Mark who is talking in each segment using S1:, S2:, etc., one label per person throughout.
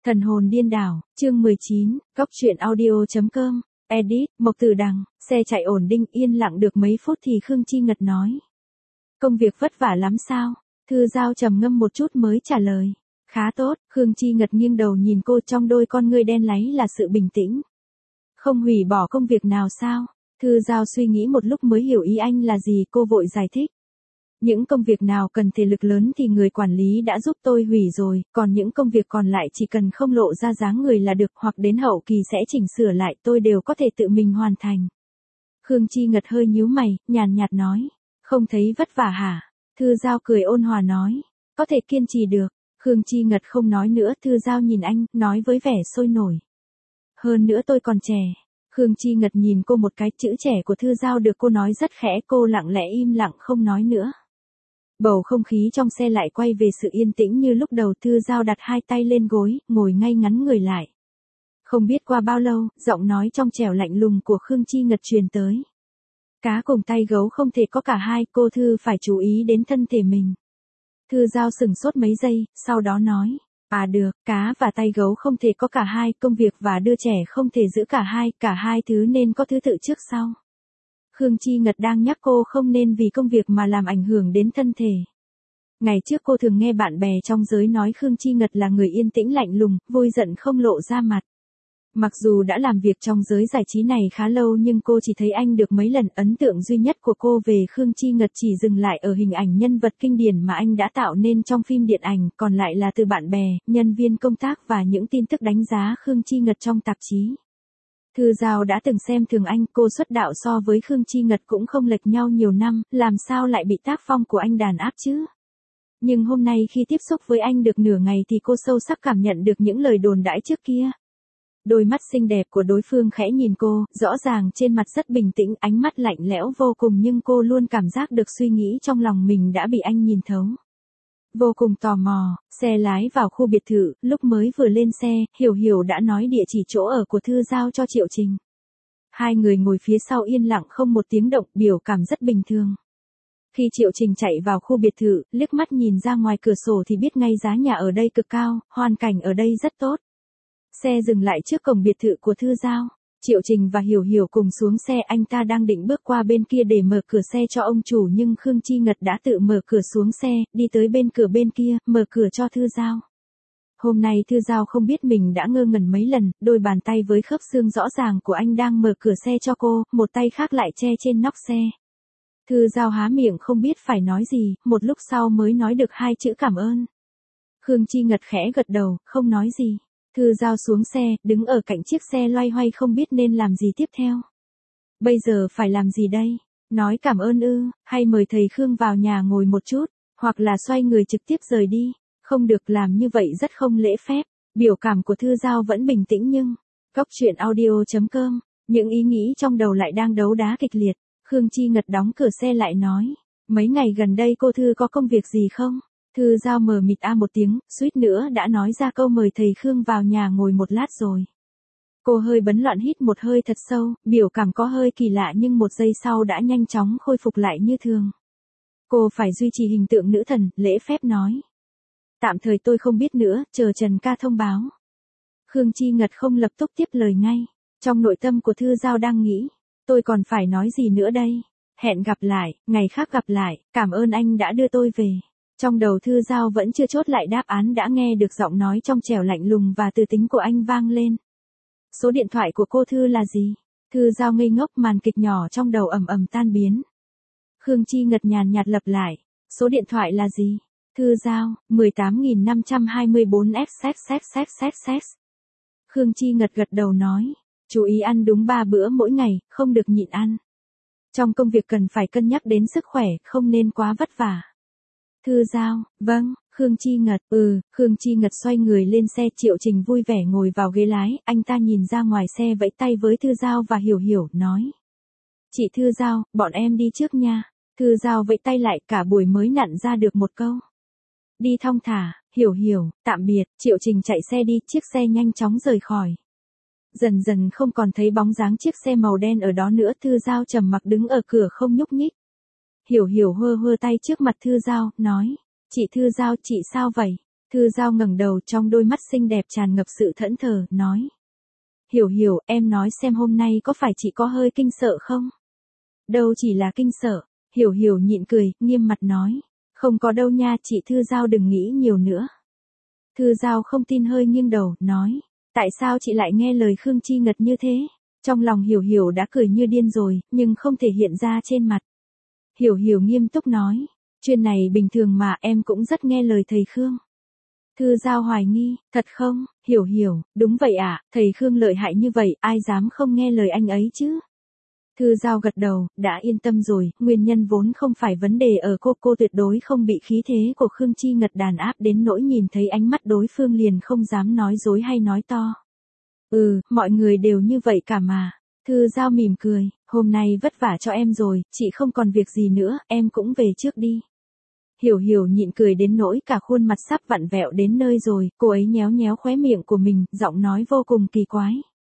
S1: Thần hồn điên đảo, chương 19, Cóc truyện audio.com, edit, Mộc Tử Đằng, xe chạy ổn định yên lặng được mấy phút thì Khương Chi Ngật nói. Công việc vất vả lắm sao? Thư Giao trầm ngâm một chút mới trả lời. Khá tốt, Khương Chi Ngật nghiêng đầu nhìn cô trong đôi con ngươi đen láy là sự bình tĩnh. Không hủy bỏ công việc nào sao? Thư Giao suy nghĩ một lúc mới hiểu ý anh là gì, cô vội giải thích. Những công việc nào cần thể lực lớn thì người quản lý đã giúp tôi hủy rồi, còn những công việc còn lại chỉ cần không lộ ra dáng người là được, hoặc đến hậu kỳ sẽ chỉnh sửa lại, tôi đều có thể tự mình hoàn thành. Khương Chi Ngật hơi nhíu mày, nhàn nhạt nói, không thấy vất vả hả? Thư Giao cười ôn hòa nói, có thể kiên trì được. Khương Chi Ngật không nói nữa, Thư Giao nhìn anh, nói với vẻ sôi nổi. Hơn nữa tôi còn trẻ. Khương Chi Ngật nhìn cô một cái, chữ trẻ của Thư Giao được cô nói rất khẽ, cô lặng lẽ im lặng không nói nữa. Bầu không khí trong xe lại quay về sự yên tĩnh như lúc đầu. Thư Giao đặt hai tay lên gối, ngồi ngay ngắn người lại. Không biết qua bao lâu, giọng nói trong trẻo lạnh lùng của Khương Chi Ngật truyền tới. Cá cùng tay gấu không thể có cả hai, cô Thư phải chú ý đến thân thể mình. Thư Giao sừng sốt mấy giây, sau đó nói. À được, cá và tay gấu không thể có cả hai, công việc và đưa trẻ không thể giữ cả hai thứ nên có thứ tự trước sau. Khương Chi Ngật đang nhắc cô không nên vì công việc mà làm ảnh hưởng đến thân thể. Ngày trước cô thường nghe bạn bè trong giới nói Khương Chi Ngật là người yên tĩnh lạnh lùng, vui giận không lộ ra mặt. Mặc dù đã làm việc trong giới giải trí này khá lâu nhưng cô chỉ thấy anh được mấy lần, ấn tượng duy nhất của cô về Khương Chi Ngật chỉ dừng lại ở hình ảnh nhân vật kinh điển mà anh đã tạo nên trong phim điện ảnh, còn lại là từ bạn bè, nhân viên công tác và những tin tức đánh giá Khương Chi Ngật trong tạp chí. Thư Giao đã từng xem thường anh, cô xuất đạo so với Khương Chi Ngật cũng không lệch nhau nhiều năm, làm sao lại bị tác phong của anh đàn áp chứ? Nhưng hôm nay khi tiếp xúc với anh được nửa ngày thì cô sâu sắc cảm nhận được những lời đồn đãi trước kia. Đôi mắt xinh đẹp của đối phương khẽ nhìn cô, rõ ràng trên mặt rất bình tĩnh, ánh mắt lạnh lẽo vô cùng nhưng cô luôn cảm giác được suy nghĩ trong lòng mình đã bị anh nhìn thấu. Vô cùng tò mò, xe lái vào khu biệt thự, lúc mới vừa lên xe, Hiểu Hiểu đã nói địa chỉ chỗ ở của Thư Giao cho Triệu Trình. Hai người ngồi phía sau yên lặng không một tiếng động, biểu cảm rất bình thường. Khi Triệu Trình chạy vào khu biệt thự, liếc mắt nhìn ra ngoài cửa sổ thì biết ngay giá nhà ở đây cực cao, hoàn cảnh ở đây rất tốt. Xe dừng lại trước cổng biệt thự của Thư Giao. Triệu Trình và Hiểu Hiểu cùng xuống xe, anh ta đang định bước qua bên kia để mở cửa xe cho ông chủ nhưng Khương Chi Ngật đã tự mở cửa xuống xe, đi tới bên cửa bên kia, mở cửa cho Thư Giao. Hôm nay Thư Giao không biết mình đã ngơ ngẩn mấy lần, đôi bàn tay với khớp xương rõ ràng của anh đang mở cửa xe cho cô, một tay khác lại che trên nóc xe. Thư Giao há miệng không biết phải nói gì, một lúc sau mới nói được hai chữ cảm ơn. Khương Chi Ngật khẽ gật đầu, không nói gì. Thư Giao xuống xe, đứng ở cạnh chiếc xe loay hoay không biết nên làm gì tiếp theo. Bây giờ phải làm gì đây? Nói cảm ơn ư, hay mời thầy Khương vào nhà ngồi một chút, hoặc là xoay người trực tiếp rời đi. Không được, làm như vậy rất không lễ phép. Biểu cảm của Thư Giao vẫn bình tĩnh nhưng, Cóc truyện audio.com, những ý nghĩ trong đầu lại đang đấu đá kịch liệt. Khương Chi Ngật đóng cửa xe lại nói, mấy ngày gần đây cô Thư có công việc gì không? Thư Giao mờ mịt một tiếng, suýt nữa đã nói ra câu mời thầy Khương vào nhà ngồi một lát rồi. Cô hơi bấn loạn hít một hơi thật sâu, biểu cảm có hơi kỳ lạ nhưng một giây sau đã nhanh chóng khôi phục lại như thường. Cô phải duy trì hình tượng nữ thần, lễ phép nói. Tạm thời tôi không biết nữa, chờ Trần ca thông báo. Khương Chi Ngật không lập tức tiếp lời ngay. Trong nội tâm của Thư Giao đang nghĩ, tôi còn phải nói gì nữa đây? Hẹn gặp lại, ngày khác gặp lại, cảm ơn anh đã đưa tôi về. Trong đầu Thư Giao vẫn chưa chốt lại đáp án đã nghe được giọng nói trong trẻo lạnh lùng và từ tính của anh vang lên. Số điện thoại của cô Thư là gì? Thư Giao ngây ngốc, màn kịch nhỏ trong đầu ầm ầm tan biến. Khương Chi Ngật nhàn nhạt lặp lại. Số điện thoại là gì? Thư Giao, 18.524XXXXXX. Khương Chi Ngật gật đầu nói. Chú ý ăn đúng 3 bữa mỗi ngày, không được nhịn ăn. Trong công việc cần phải cân nhắc đến sức khỏe, không nên quá vất vả. Thư Giao, vâng. Khương Chi Ngật, Khương Chi Ngật xoay người lên xe. Triệu Trình vui vẻ ngồi vào ghế lái, anh ta nhìn ra ngoài xe vẫy tay với Thư Giao và Hiểu Hiểu, nói. Chị Thư Giao, bọn em đi trước nha. Thư Giao vẫy tay lại, cả buổi mới nặn ra được một câu. Đi thong thả, Hiểu Hiểu, tạm biệt. Triệu Trình chạy xe đi, chiếc xe nhanh chóng rời khỏi. Dần dần không còn thấy bóng dáng chiếc xe màu đen ở đó nữa. Thư Giao trầm mặc đứng ở cửa không nhúc nhích. Hiểu Hiểu hơ hơ tay trước mặt Thư Giao, nói. Chị Thư Giao, chị sao vậy? Thư Giao ngẩng đầu, trong đôi mắt xinh đẹp tràn ngập sự thẫn thờ, nói. Hiểu Hiểu, em nói xem hôm nay có phải chị có hơi kinh sợ không? Đâu chỉ là kinh sợ. Hiểu Hiểu nhịn cười, nghiêm mặt nói. Không có đâu nha, chị Thư Giao đừng nghĩ nhiều nữa. Thư Giao không tin, hơi nghiêng đầu, nói. Tại sao chị lại nghe lời Khương Chi Ngật như thế? Trong lòng Hiểu Hiểu đã cười như điên rồi, nhưng không thể hiện ra trên mặt. Hiểu Hiểu nghiêm túc nói. Chuyện này bình thường mà, em cũng rất nghe lời thầy Khương. Thư Giao hoài nghi, thật không? Hiểu Hiểu, đúng vậy ạ, thầy Khương lợi hại như vậy, ai dám không nghe lời anh ấy chứ? Thư Giao gật đầu, đã yên tâm rồi, nguyên nhân vốn không phải vấn đề ở cô tuyệt đối không bị khí thế của Khương Chi Ngật đàn áp đến nỗi nhìn thấy ánh mắt đối phương liền không dám nói dối hay nói to. Mọi người đều như vậy cả mà. Thư Giao mỉm cười, hôm nay vất vả cho em rồi, chị không còn việc gì nữa, em cũng về trước đi. Hiểu Hiểu nhịn cười đến nỗi cả khuôn mặt sắp vặn vẹo đến nơi rồi, cô ấy nhéo nhéo khóe miệng của mình, giọng nói vô cùng kỳ quái.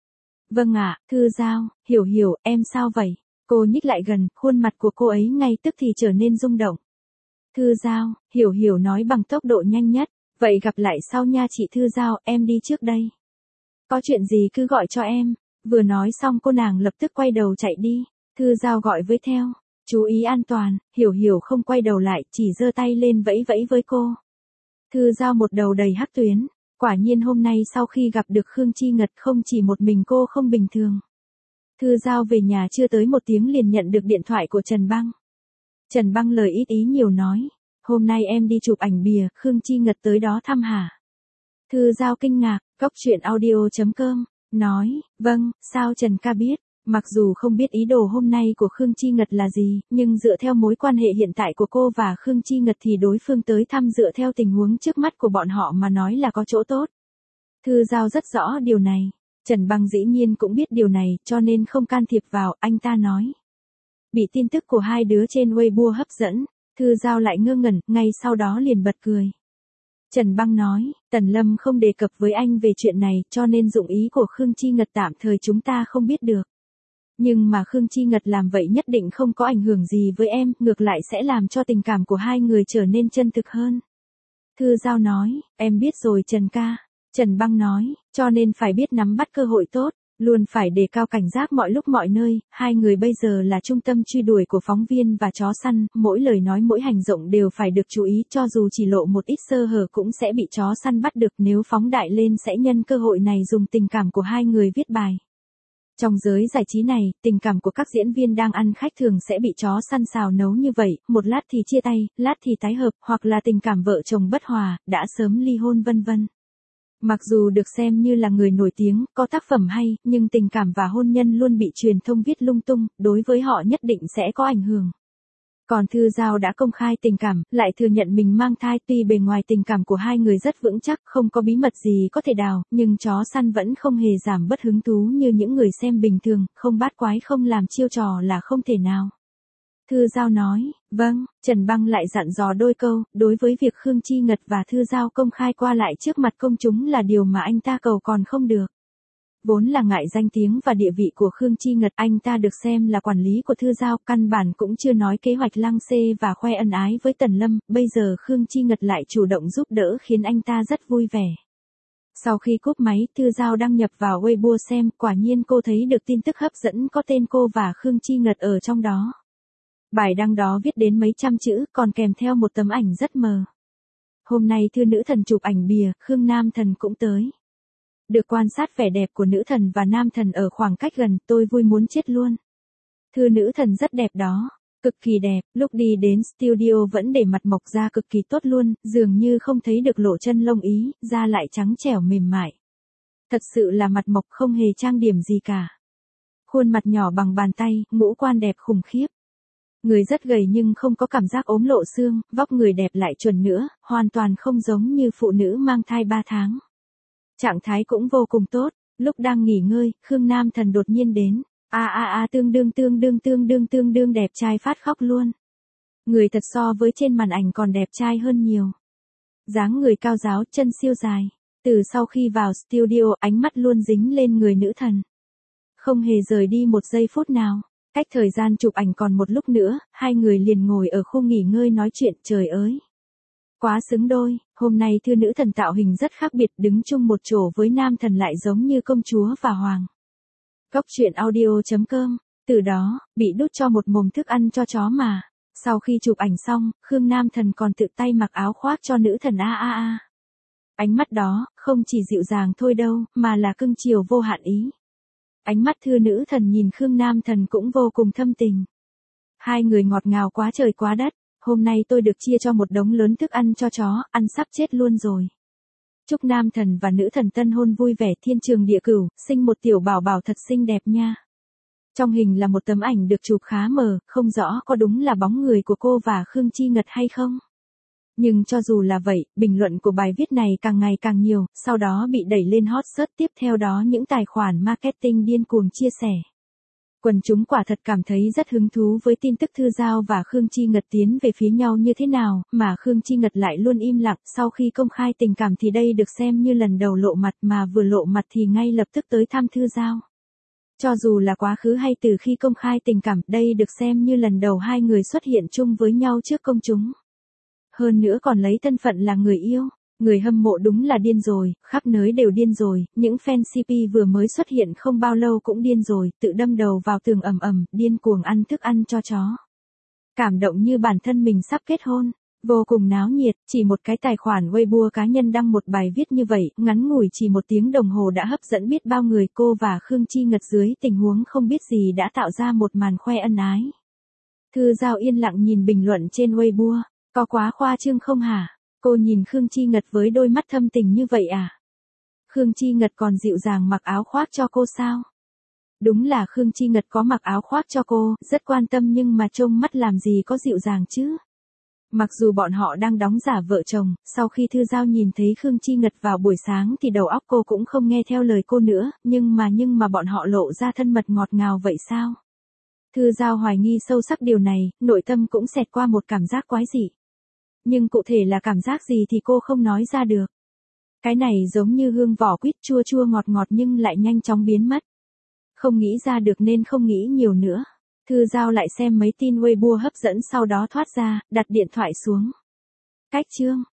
S1: Vâng ạ, Thư Giao, Hiểu Hiểu, em sao vậy? Cô nhích lại gần, khuôn mặt của cô ấy ngay tức thì trở nên rung động. Thư Giao, Hiểu Hiểu nói bằng tốc độ nhanh nhất, vậy gặp lại sau nha chị Thư Giao, em đi trước đây. Có chuyện gì cứ gọi cho em. Vừa nói xong cô nàng lập tức quay đầu chạy đi. Thư Giao gọi với theo. Chú ý an toàn. Hiểu Hiểu không quay đầu lại, chỉ giơ tay lên vẫy vẫy với cô. Thư Giao một đầu đầy hắc tuyến. Quả nhiên hôm nay sau khi gặp được Khương Chi Ngật không chỉ một mình cô không bình thường. Thư Giao về nhà chưa tới một tiếng liền nhận được điện thoại của Trần Băng. Trần Băng lời ít ý nhiều nói. Hôm nay em đi chụp ảnh bìa, Khương Chi Ngật tới đó thăm hả? Thư Giao kinh ngạc, coctruyện.audio.com, nói, vâng, sao Trần ca biết? Mặc dù không biết ý đồ hôm nay của Khương Chi Ngật là gì, nhưng dựa theo mối quan hệ hiện tại của cô và Khương Chi Ngật thì đối phương tới thăm dựa theo tình huống trước mắt của bọn họ mà nói là có chỗ tốt. Thư Giao rất rõ điều này. Trần Băng dĩ nhiên cũng biết điều này, cho nên không can thiệp vào, anh ta nói. Bị tin tức của hai đứa trên Weibo hấp dẫn, Thư Giao lại ngơ ngẩn, ngay sau đó liền bật cười. Trần Băng nói, Tần Lâm không đề cập với anh về chuyện này, cho nên dụng ý của Khương Chi Ngật tạm thời chúng ta không biết được. Nhưng mà Khương Chi Ngật làm vậy nhất định không có ảnh hưởng gì với em, ngược lại sẽ làm cho tình cảm của hai người trở nên chân thực hơn. Thư Giao nói, em biết rồi Trần ca. Trần Băng nói, cho nên phải biết nắm bắt cơ hội tốt, luôn phải đề cao cảnh giác mọi lúc mọi nơi, hai người bây giờ là trung tâm truy đuổi của phóng viên và chó săn, mỗi lời nói mỗi hành động đều phải được chú ý, cho dù chỉ lộ một ít sơ hở cũng sẽ bị chó săn bắt được, nếu phóng đại lên sẽ nhân cơ hội này dùng tình cảm của hai người viết bài. Trong giới giải trí này, tình cảm của các diễn viên đang ăn khách thường sẽ bị chó săn xào nấu như vậy, một lát thì chia tay, lát thì tái hợp, hoặc là tình cảm vợ chồng bất hòa, đã sớm ly hôn vân vân. Mặc dù được xem như là người nổi tiếng, có tác phẩm hay, nhưng tình cảm và hôn nhân luôn bị truyền thông viết lung tung, đối với họ nhất định sẽ có ảnh hưởng. Còn Thư Giao đã công khai tình cảm, lại thừa nhận mình mang thai, tuy bề ngoài tình cảm của hai người rất vững chắc, không có bí mật gì có thể đào, nhưng chó săn vẫn không hề giảm bớt hứng thú như những người xem bình thường, không bát quái không làm chiêu trò là không thể nào. Thư Giao nói, vâng, Trần Băng lại dặn dò đôi câu, đối với việc Khương Chi Ngật và Thư Giao công khai qua lại trước mặt công chúng là điều mà anh ta cầu còn không được. Vốn là ngại danh tiếng và địa vị của Khương Chi Ngật, anh ta được xem là quản lý của Thư Giao, căn bản cũng chưa nói kế hoạch lăng xê và khoe ân ái với Tần Lâm, bây giờ Khương Chi Ngật lại chủ động giúp đỡ khiến anh ta rất vui vẻ. Sau khi cúp máy, Thư Giao đăng nhập vào Weibo xem, quả nhiên cô thấy được tin tức hấp dẫn có tên cô và Khương Chi Ngật ở trong đó. Bài đăng đó viết đến mấy trăm chữ, còn kèm theo một tấm ảnh rất mờ. Hôm nay Thư nữ thần chụp ảnh bìa, Khương nam thần cũng tới. Được quan sát vẻ đẹp của nữ thần và nam thần ở khoảng cách gần, tôi vui muốn chết luôn. Thư nữ thần rất đẹp đó, cực kỳ đẹp, lúc đi đến studio vẫn để mặt mộc da cực kỳ tốt luôn, dường như không thấy được lộ chân lông ý, da lại trắng trẻo mềm mại. Thật sự là mặt mộc không hề trang điểm gì cả. Khuôn mặt nhỏ bằng bàn tay, ngũ quan đẹp khủng khiếp. Người rất gầy nhưng không có cảm giác ốm lộ xương, vóc người đẹp lại chuẩn nữa, hoàn toàn không giống như phụ nữ mang thai 3 tháng. Trạng thái cũng vô cùng tốt, lúc đang nghỉ ngơi, Khương nam thần đột nhiên đến. Tương đương đẹp trai phát khóc luôn. Người thật so với trên màn ảnh còn đẹp trai hơn nhiều. Dáng người cao ráo, chân siêu dài. Từ sau khi vào studio, ánh mắt luôn dính lên người nữ thần. Không hề rời đi một giây phút nào. Cách thời gian chụp ảnh còn một lúc nữa, hai người liền ngồi ở khu nghỉ ngơi nói chuyện, trời ơi. Quá xứng đôi, Hôm nay thư nữ thần tạo hình rất khác biệt, đứng chung một chỗ với nam thần lại giống như công chúa và hoàng. Góc truyện audio.com, từ đó, bị đút cho một mồm thức ăn cho chó mà. Sau khi chụp ảnh xong, Khương Nam Thần còn tự tay mặc áo khoác cho nữ thần a. Ánh mắt đó, không chỉ dịu dàng thôi đâu, mà là cưng chiều vô hạn ý. Ánh mắt thư nữ thần nhìn Khương Nam Thần cũng vô cùng thâm tình. Hai người ngọt ngào quá trời quá đất, hôm nay tôi được chia cho một đống lớn thức ăn cho chó, ăn sắp chết luôn rồi. Chúc nam thần và nữ thần tân hôn vui vẻ thiên trường địa cửu, sinh một tiểu bảo bảo thật xinh đẹp nha. Trong hình là một tấm ảnh được chụp khá mờ, không rõ có đúng là bóng người của cô và Khương Chi Ngật hay không. Nhưng cho dù là vậy, bình luận của bài viết này càng ngày càng nhiều, sau đó bị đẩy lên hot search, tiếp theo đó những tài khoản marketing điên cuồng chia sẻ. Quần chúng quả thật cảm thấy rất hứng thú với tin tức Thư Giao và Khương Chi Ngật tiến về phía nhau như thế nào, mà Khương Chi Ngật lại luôn im lặng. Sau khi công khai tình cảm thì đây được xem như lần đầu lộ mặt, mà vừa lộ mặt thì ngay lập tức tới thăm Thư Giao. Cho dù là quá khứ hay từ khi công khai tình cảm, đây được xem như lần đầu hai người xuất hiện chung với nhau trước công chúng. Hơn nữa còn lấy thân phận là người yêu. Người hâm mộ đúng là điên rồi, khắp nơi đều điên rồi, những fan CP vừa mới xuất hiện không bao lâu cũng điên rồi, tự đâm đầu vào tường ầm, điên cuồng ăn thức ăn cho chó. Cảm động như bản thân mình sắp kết hôn, vô cùng náo nhiệt, chỉ một cái tài khoản Weibo cá nhân đăng một bài viết như vậy, ngắn ngủi chỉ 1 tiếng đồng hồ đã hấp dẫn biết bao người. Cô và Khương Chi Ngật dưới tình huống không biết gì đã tạo ra một màn khoe ân ái. Thư Giao yên lặng nhìn bình luận trên Weibo, có quá khoa trương không hả? Cô nhìn Khương Chi Ngật với đôi mắt thâm tình như vậy à? Khương Chi Ngật còn dịu dàng mặc áo khoác cho cô sao? Đúng là Khương Chi Ngật có mặc áo khoác cho cô, rất quan tâm nhưng mà trông mắt làm gì có dịu dàng chứ? Mặc dù bọn họ đang đóng giả vợ chồng, sau khi Thư Giao nhìn thấy Khương Chi Ngật vào buổi sáng thì đầu óc cô cũng không nghe theo lời cô nữa, nhưng mà bọn họ lộ ra thân mật ngọt ngào vậy sao? Thư Giao hoài nghi sâu sắc điều này, nội tâm cũng xẹt qua một cảm giác quái dị. Nhưng cụ thể là cảm giác gì thì cô không nói ra được. Cái này giống như hương vỏ quýt chua chua ngọt ngọt nhưng lại nhanh chóng biến mất. Không nghĩ ra được nên không nghĩ nhiều nữa. Thư Giao lại xem mấy tin Weibo hấp dẫn sau đó thoát ra, đặt điện thoại xuống. Cách chương